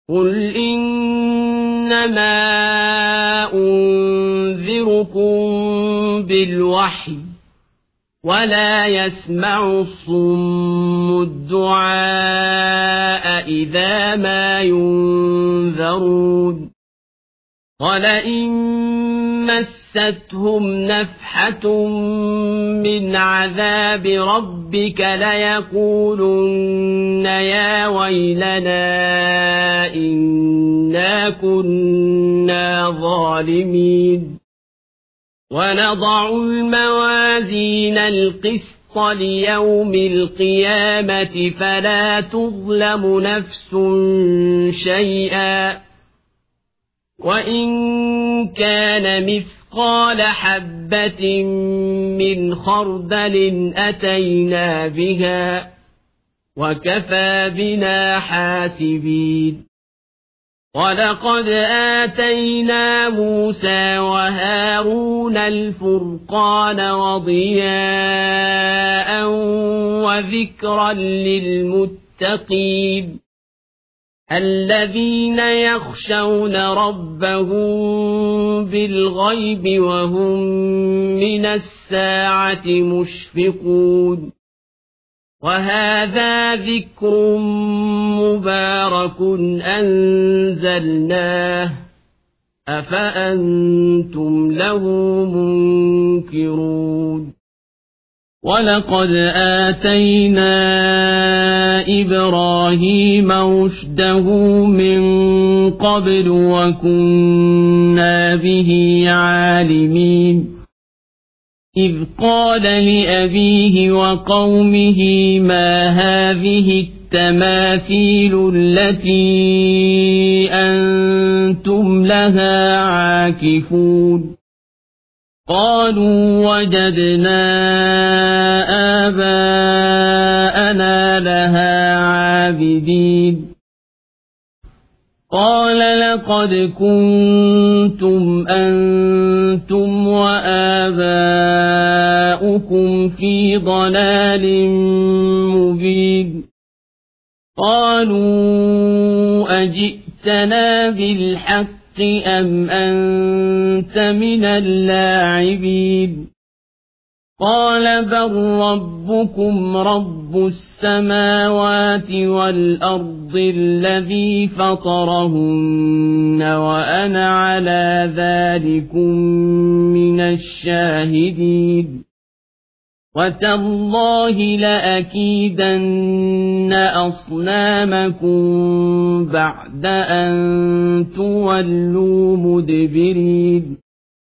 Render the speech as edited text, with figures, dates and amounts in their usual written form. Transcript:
قل إنما أنذركم بالوحي ولا يسمع الصم الدعاء إذا ما ينذرون ولئن مستهم نفحة من عذاب ربك ليقولن يا ويلنا إنا كنا ظالمين ونضع الموازين القسط ليوم القيامة فلا تظلم نفس شيئا وإن كان مثقال حبة من خردل أتينا بها وكفى بنا حاسبين ولقد آتينا موسى وهارون الفرقان وضياء وذكرا للمتقين الذين يخشون ربهم بالغيب وهم من الساعة مشفقون وهذا ذكر مبارك أنزلناه أفأنتم له منكرون ولقد آتينا إبراهيم رشده من قبل وكنا به عالمين إذ قال لأبيه وقومه ما هذه التماثيل التي أنتم لها عاكفون قالوا وجدنا آباءنا لها عابدين قال لقد كنتم أنتم وآباؤكم في ضلال مبين قالوا أجئتنا بالحق أم أنت من اللاعبين قال بل ربكم رب السماوات والأرض الذي فطرهن وأنا على ذلكم من الشاهدين وتالله لأكيدن أصنامكم بعد أن تولوا مدبرين